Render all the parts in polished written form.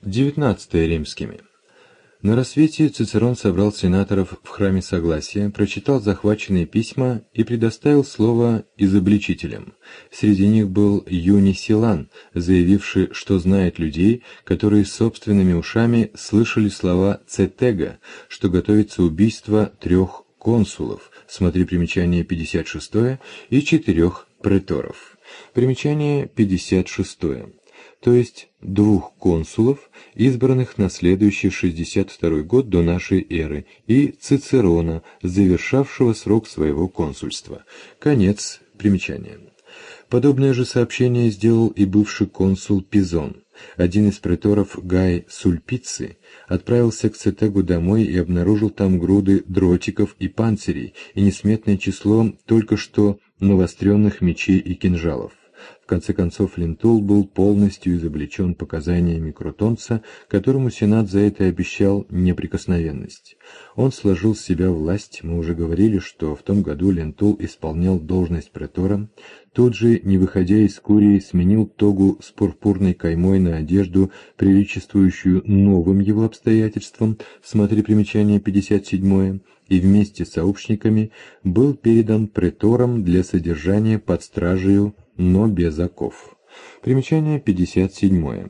19 римскими. На рассвете Цицерон собрал сенаторов в храме Согласия, прочитал захваченные письма и предоставил слово изобличителям. Среди них был Юний Силан, заявивший, что знает людей, которые собственными ушами слышали слова Цетега, что готовится убийство 3 консулов, смотри примечание 56, и 4 преторов. Примечание 56. То есть 2 консулов, избранных на следующий 62 год до нашей эры, и Цицерона, завершавшего срок своего консульства. Конец примечания. Подобное же сообщение сделал и бывший консул Пизон. Один из преторов, Гай Сульпиций, отправился к Цетегу домой и обнаружил там груды дротиков и панцирей и несметное число только что навостренных мечей и кинжалов. В конце концов, Лентул был полностью изобличен показаниями крутонца, которому Сенат за это обещал неприкосновенность. Он сложил с себя власть, мы уже говорили, что в том году Лентул исполнял должность претора, тут же, не выходя из Курии, сменил тогу с пурпурной каймой на одежду, приличествующую новым его обстоятельствам, смотри примечание 57, и вместе с сообщниками был передан претором для содержания под стражею, но без оков. Примечание 57.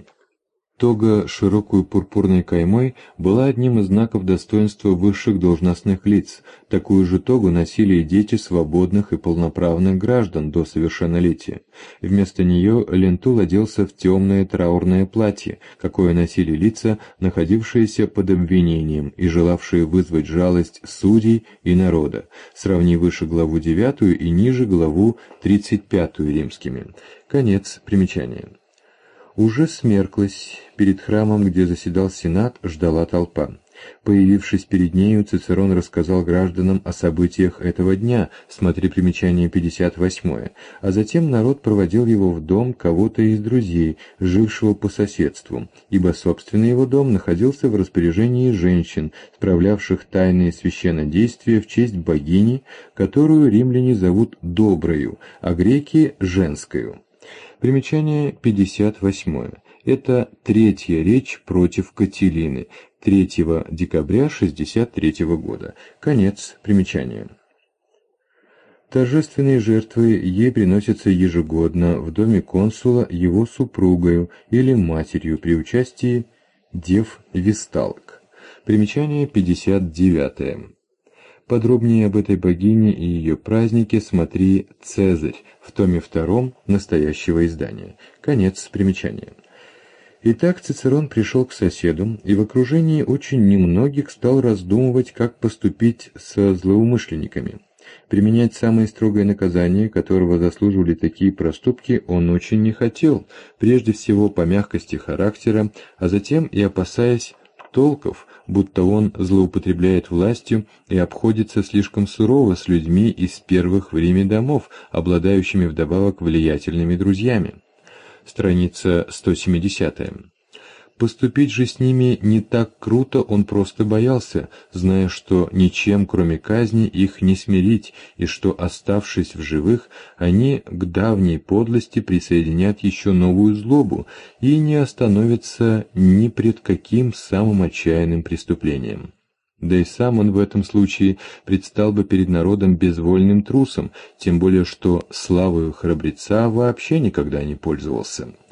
Тога широкую пурпурной каймой была одним из знаков достоинства высших должностных лиц. Такую же тогу носили и дети свободных и полноправных граждан до совершеннолетия. Вместо нее Лентул оделся в темное траурное платье, какое носили лица, находившиеся под обвинением и желавшие вызвать жалость судей и народа. Сравни выше главу 9 и ниже главу 35 римскими. Конец примечания. Уже смерклось, перед храмом, где заседал Сенат, ждала толпа. Появившись перед нею, Цицерон рассказал гражданам о событиях этого дня, смотри примечание 58, а затем народ проводил его в дом кого-то из друзей, жившего по соседству, ибо собственный его дом находился в распоряжении женщин, справлявших тайные священнодействия в честь богини, которую римляне зовут Доброю, а греки — Женскою. Примечание 58. Это третья речь против Катилины, 3 декабря 63 года. Конец примечания. Торжественные жертвы ей приносятся ежегодно в доме консула его супругою или матерью при участии дев-весталок. Примечание 59. Подробнее об этой богине и ее празднике смотри «Цезарь» в томе 2 настоящего издания. Конец примечания. Итак, Цицерон пришел к соседу и в окружении очень немногих стал раздумывать, как поступить со злоумышленниками. Применять самое строгое наказание, которого заслуживали такие проступки, он очень не хотел, прежде всего по мягкости характера, а затем и опасаясь толков, будто он злоупотребляет властью и обходится слишком сурово с людьми из первых в Риме домов, обладающими вдобавок влиятельными друзьями. Страница 170. Поступить же с ними не так круто он просто боялся, зная, что ничем, кроме казни, их не смирить, и что, оставшись в живых, они к давней подлости присоединят еще новую злобу и не остановятся ни пред каким самым отчаянным преступлением. Да и сам он в этом случае предстал бы перед народом безвольным трусом, тем более что славою храбреца вообще никогда не пользовался.